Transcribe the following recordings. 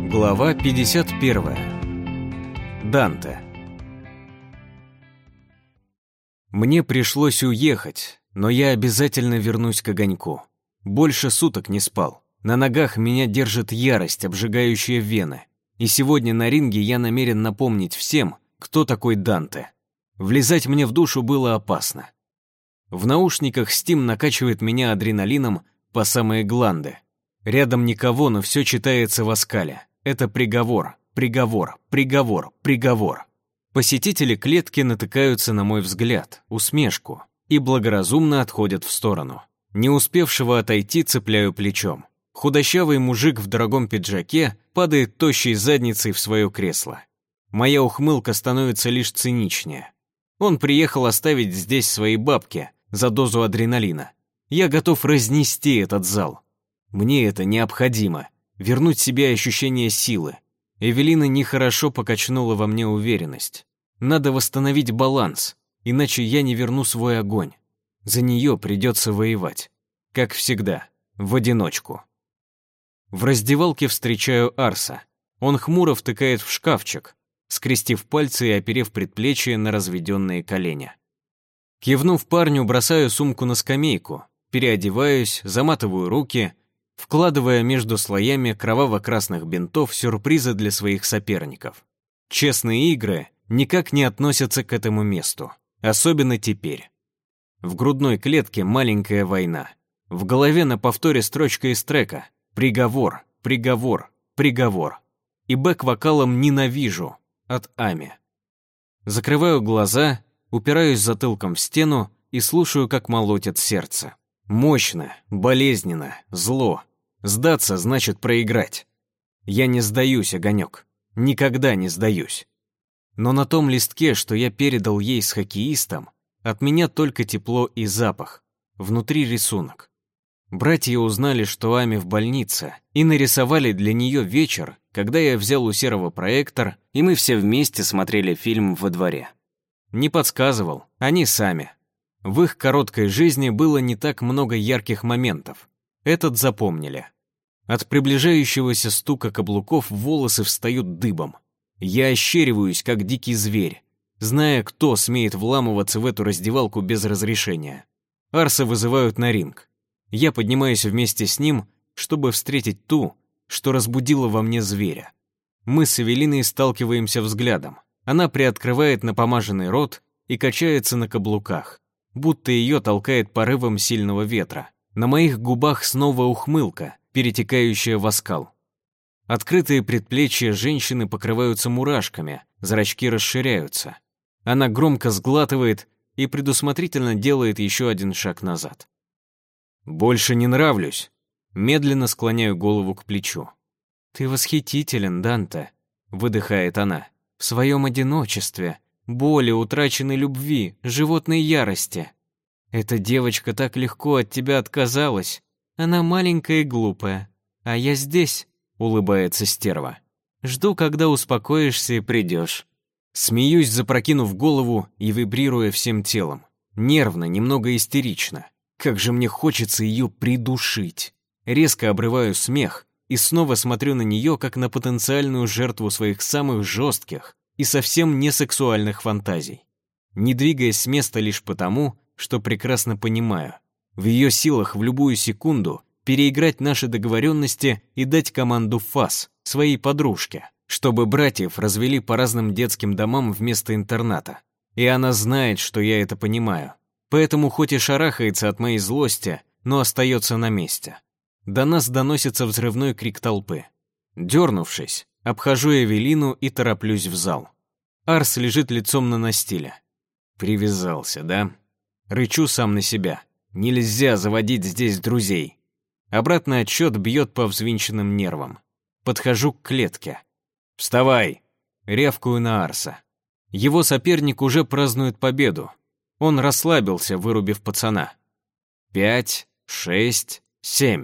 Глава 51. Данте. Мне пришлось уехать, но я обязательно вернусь к огоньку. Больше суток не спал. На ногах меня держит ярость, обжигающая вены. И сегодня на ринге я намерен напомнить всем, кто такой Данте. Влезать мне в душу было опасно. В наушниках Steam накачивает меня адреналином по самые гланды. Рядом никого, но все читается в оскале. Это приговор, приговор, приговор, приговор. Посетители клетки натыкаются на мой взгляд, усмешку, и благоразумно отходят в сторону. Не успевшего отойти цепляю плечом. Худощавый мужик в дорогом пиджаке падает тощей задницей в свое кресло. Моя ухмылка становится лишь циничнее. Он приехал оставить здесь свои бабки за дозу адреналина. Я готов разнести этот зал. Мне это необходимо. Вернуть себе ощущение силы. Эвелина нехорошо покачнула во мне уверенность. Надо восстановить баланс, иначе я не верну свой огонь. За нее придется воевать. Как всегда, в одиночку. В раздевалке встречаю Арса. Он хмуро втыкает в шкафчик, скрестив пальцы и оперев предплечье на разведенные колени. Кивнув парню, бросаю сумку на скамейку, переодеваюсь, заматываю руки, вкладывая между слоями кроваво-красных бинтов сюрпризы для своих соперников. Честные игры никак не относятся к этому месту, особенно теперь. В грудной клетке маленькая война. В голове на повторе строчка из трека «Приговор, приговор, приговор». И бэк-вокалом «Ненавижу» от Ами. Закрываю глаза, упираюсь затылком в стену и слушаю, как молотит сердце. Мощно, болезненно, зло. Сдаться значит проиграть. Я не сдаюсь, огонек. Никогда не сдаюсь. Но на том листке, что я передал ей с хоккеистом, от меня только тепло и запах. Внутри рисунок. Братья узнали, что Ами в больнице, и нарисовали для нее вечер, когда я взял у Серого проектор, и мы все вместе смотрели фильм во дворе. Не подсказывал, они сами. В их короткой жизни было не так много ярких моментов. Этот запомнили. От приближающегося стука каблуков волосы встают дыбом. Я ощериваюсь, как дикий зверь, зная, кто смеет вламываться в эту раздевалку без разрешения. Арса вызывают на ринг. Я поднимаюсь вместе с ним, чтобы встретить ту, что разбудила во мне зверя. Мы с Эвелиной сталкиваемся взглядом. Она приоткрывает напомаженный рот и качается на каблуках, будто ее толкает порывом сильного ветра. На моих губах снова ухмылка, перетекающая в оскал. Открытые предплечья женщины покрываются мурашками, зрачки расширяются. Она громко сглатывает и предусмотрительно делает еще один шаг назад. «Больше не нравлюсь», медленно склоняю голову к плечу. «Ты восхитителен, Данте», выдыхает она, «в своем одиночестве, боли, утраченной любви, животной ярости. Эта девочка так легко от тебя отказалась. Она маленькая и глупая. А я здесь», — улыбается стерва. «Жду, когда успокоишься и придешь». Смеюсь, запрокинув голову и вибрируя всем телом. Нервно, немного истерично. Как же мне хочется ее придушить. Резко обрываю смех и снова смотрю на нее, как на потенциальную жертву своих самых жестких и совсем не сексуальных фантазий. Не двигаясь с места лишь потому, что прекрасно понимаю, в ее силах в любую секунду переиграть наши договоренности и дать команду ФАС, своей подружке, чтобы братьев развели по разным детским домам вместо интерната. И она знает, что я это понимаю. Поэтому хоть и шарахается от моей злости, но остается на месте. До нас доносится взрывной крик толпы. Дернувшись, обхожу Эвелину и тороплюсь в зал. Арс лежит лицом на настиле. Привязался, да? Рычу сам на себя. Нельзя заводить здесь друзей. Обратный отсчет бьет по взвинченным нервам. Подхожу к клетке. «Вставай!» Рявкую на Арса. Его соперник уже празднует победу. Он расслабился, вырубив пацана. 5, 6, 7.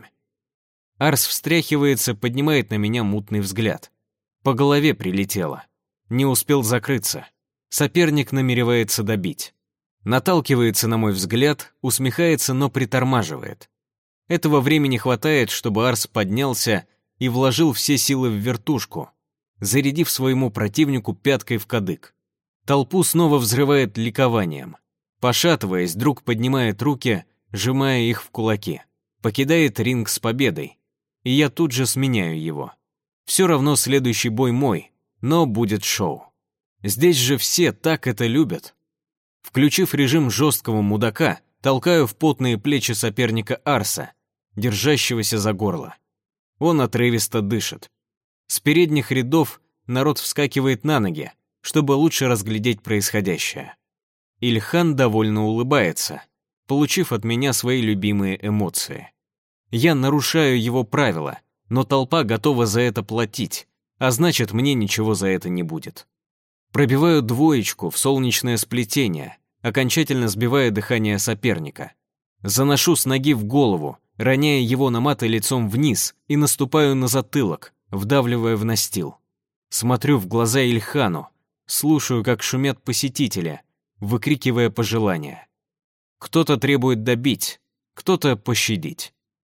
Арс встряхивается, поднимает на меня мутный взгляд. По голове прилетело. Не успел закрыться. Соперник намеревается добить. Наталкивается на мой взгляд, усмехается, но притормаживает. Этого времени хватает, чтобы Арс поднялся и вложил все силы в вертушку, зарядив своему противнику пяткой в кадык. Толпу снова взрывает ликованием. Пошатываясь, друг поднимает руки, сжимая их в кулаки. Покидает ринг с победой, и я тут же сменяю его. Все равно следующий бой мой, но будет шоу. Здесь же все так это любят. Включив режим жесткого мудака, толкаю в потные плечи соперника Арса, держащегося за горло. Он отрывисто дышит. С передних рядов народ вскакивает на ноги, чтобы лучше разглядеть происходящее. Ильхан довольно улыбается, получив от меня свои любимые эмоции. Я нарушаю его правила, но толпа готова за это платить, а значит, мне ничего за это не будет. Пробиваю двоечку в солнечное сплетение, окончательно сбивая дыхание соперника. Заношу с ноги в голову, роняя его на маты лицом вниз и наступаю на затылок, вдавливая в настил. Смотрю в глаза Ильхану, слушаю, как шумят посетители, выкрикивая пожелания. Кто-то требует добить, кто-то пощадить.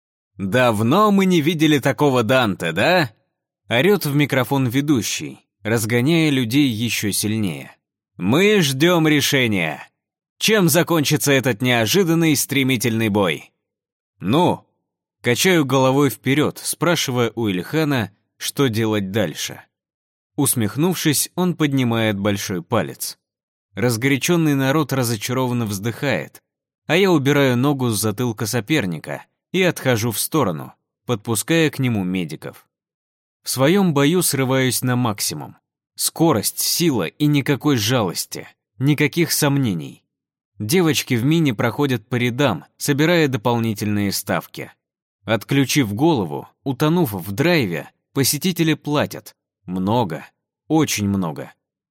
«Давно мы не видели такого Данте, да?» Орет в микрофон ведущий, разгоняя людей еще сильнее. «Мы ждем решения. Чем закончится этот неожиданный стремительный бой?» «Ну?» Качаю головой вперед, спрашивая у Ильхана, что делать дальше. Усмехнувшись, он поднимает большой палец. Разгоряченный народ разочарованно вздыхает, а я убираю ногу с затылка соперника и отхожу в сторону, подпуская к нему медиков. В своем бою срываюсь на максимум. Скорость, сила и никакой жалости, никаких сомнений. Девочки в мини проходят по рядам, собирая дополнительные ставки. Отключив голову, утонув в драйве, посетители платят. Много, очень много.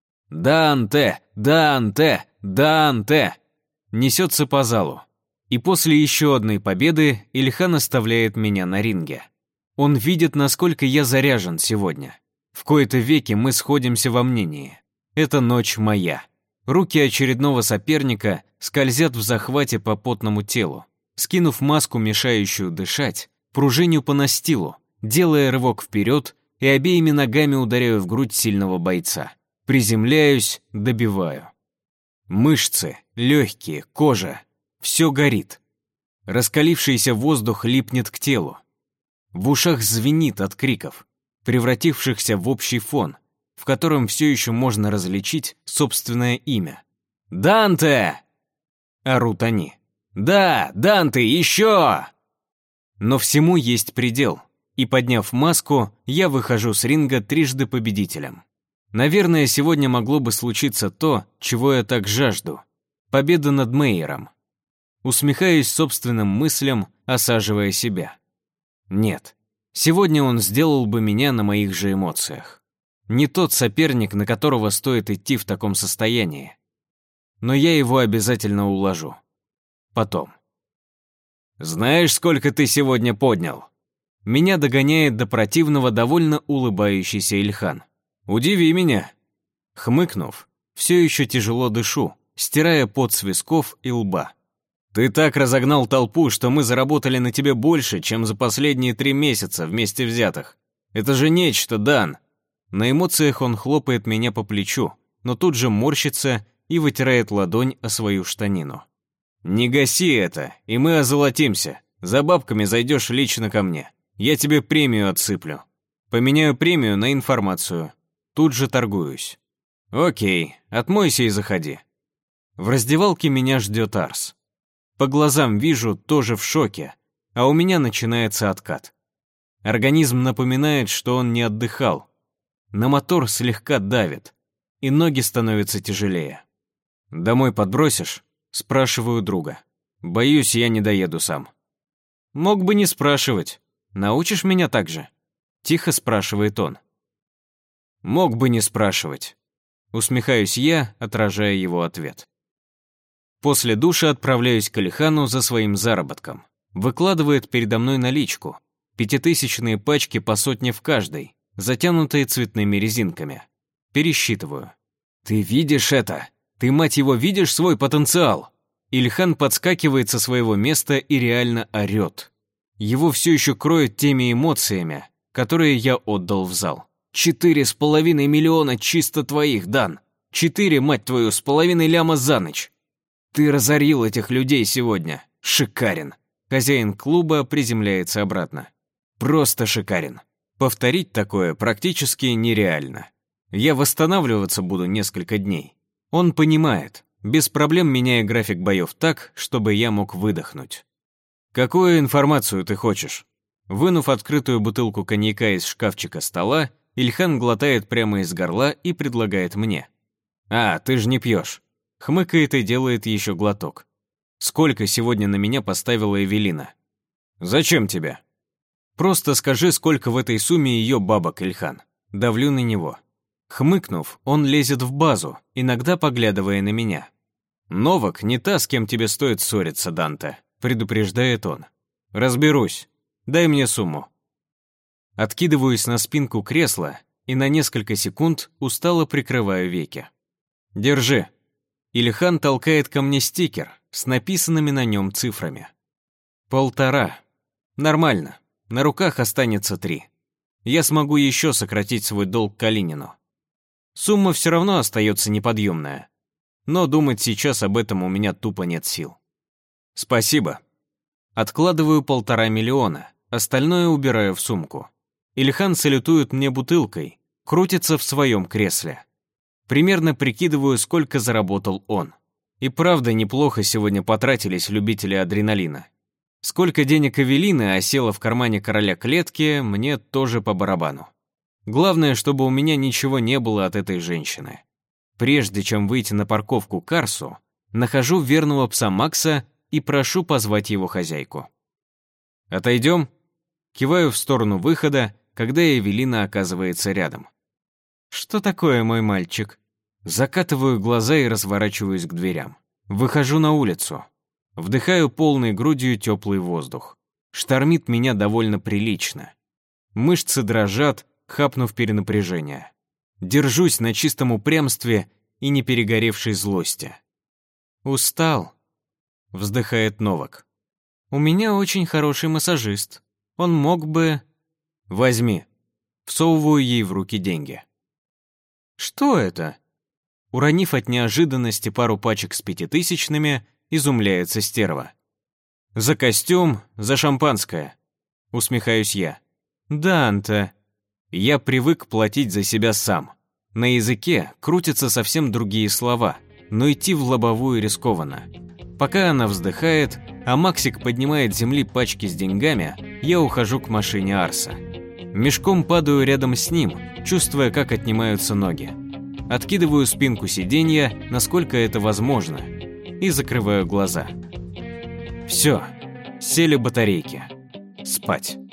«Данте! Данте! Данте!» Несется по залу. И после еще одной победы Ильхан оставляет меня на ринге. Он видит, насколько я заряжен сегодня. В кои-то веки мы сходимся во мнении. Эта ночь моя. Руки очередного соперника скользят в захвате по потному телу. Скинув маску, мешающую дышать, пружиню по настилу, делая рывок вперед и обеими ногами ударяю в грудь сильного бойца. Приземляюсь, добиваю. Мышцы, легкие, кожа. Все горит. Раскалившийся воздух липнет к телу. В ушах звенит от криков, превратившихся в общий фон, в котором все еще можно различить собственное имя. «Данте!» — орут они. «Да, Данте, еще!» Но всему есть предел, и, подняв маску, я выхожу с ринга трижды победителем. Наверное, сегодня могло бы случиться то, чего я так жажду. Победа над Мейером. Усмехаюсь собственным мыслям, осаживая себя. Нет, сегодня он сделал бы меня на моих же эмоциях. Не тот соперник, на которого стоит идти в таком состоянии. Но я его обязательно уложу. Потом. «Знаешь, сколько ты сегодня поднял?» Меня догоняет до противного довольно улыбающийся Ильхан. «Удиви меня!» Хмыкнув, все еще тяжело дышу, стирая пот с висков и лба. «Ты так разогнал толпу, что мы заработали на тебе больше, чем за последние 3 месяца вместе взятых. Это же нечто, Дан!» На эмоциях он хлопает меня по плечу, но тут же морщится и вытирает ладонь о свою штанину. «Не гаси это, и мы озолотимся. За бабками зайдешь лично ко мне. Я тебе премию отсыплю. Поменяю премию на информацию. Тут же торгуюсь. Окей, отмойся и заходи». В раздевалке меня ждет Арс. По глазам вижу, тоже в шоке, а у меня начинается откат. Организм напоминает, что он не отдыхал. На мотор слегка давит, и ноги становятся тяжелее. «Домой подбросишь?» — спрашиваю друга. «Боюсь, я не доеду сам». «Мог бы не спрашивать. Научишь меня так же?» — тихо спрашивает он. «Мог бы не спрашивать». Усмехаюсь я, отражая его ответ. После душа отправляюсь к Ильхану за своим заработком. Выкладывает передо мной наличку. 5000-е пачки по 100 в каждой, затянутые цветными резинками. Пересчитываю. «Ты видишь это? Ты, мать его, видишь свой потенциал?» Ильхан подскакивает со своего места и реально орёт. Его все еще кроет теми эмоциями, которые я отдал в зал. 4,5 миллиона чисто твоих, Дан. 4, мать твою, с половиной ляма за ночь. Ты разорил этих людей сегодня. Шикарен. Хозяин клуба приземляется обратно. Просто шикарен. Повторить такое практически нереально. Я восстанавливаться буду несколько дней. Он понимает, без проблем меняя график боев так, чтобы я мог выдохнуть. Какую информацию ты хочешь? Вынув открытую бутылку коньяка из шкафчика стола, Ильхан глотает прямо из горла и предлагает мне. «А, ты же не пьешь». Хмыкает и делает еще глоток. «Сколько сегодня на меня поставила Эвелина?» «Зачем тебе?» «Просто скажи, сколько в этой сумме ее бабок, Ильхан». Давлю на него. Хмыкнув, он лезет в базу, иногда поглядывая на меня. «Новак не та, с кем тебе стоит ссориться, Данте», предупреждает он. «Разберусь. Дай мне сумму». Откидываюсь на спинку кресла и на несколько секунд устало прикрываю веки. «Держи». Ильхан толкает ко мне стикер с написанными на нем цифрами. 1,5. Нормально. На руках останется 3. Я смогу еще сократить свой долг Калинину. Сумма все равно остается неподъемная. Но думать сейчас об этом у меня тупо нет сил. Спасибо. Откладываю 1,5 миллиона, остальное убираю в сумку. Ильхан салютует мне бутылкой, крутится в своем кресле. Примерно прикидываю, сколько заработал он. И правда, неплохо сегодня потратились любители адреналина. Сколько денег Эвелины осело в кармане короля клетки, мне тоже по барабану. Главное, чтобы у меня ничего не было от этой женщины. Прежде чем выйти на парковку Карсу, нахожу верного пса Макса и прошу позвать его хозяйку. «Отойдем?» Киваю в сторону выхода, когда Эвелина оказывается рядом. «Что такое, мой мальчик?» Закатываю глаза и разворачиваюсь к дверям. Выхожу на улицу. Вдыхаю полной грудью теплый воздух. Штормит меня довольно прилично. Мышцы дрожат, хапнув перенапряжение. Держусь на чистом упрямстве и не перегоревшей злости. «Устал», — вздыхает Новак. «У меня очень хороший массажист. Он мог бы...» «Возьми». Всовываю ей в руки деньги. «Что это?» Уронив от неожиданности пару пачек с 5000-ми, изумляется стерва. «За костюм, за шампанское», — усмехаюсь я. «Данте». Я привык платить за себя сам. На языке крутятся совсем другие слова, но идти в лобовую рискованно. Пока она вздыхает, а Максик поднимает с земли пачки с деньгами, я ухожу к машине Арса. Мешком падаю рядом с ним, чувствуя, как отнимаются ноги. Откидываю спинку сиденья, насколько это возможно, и закрываю глаза. Все, сели батарейки. Спать.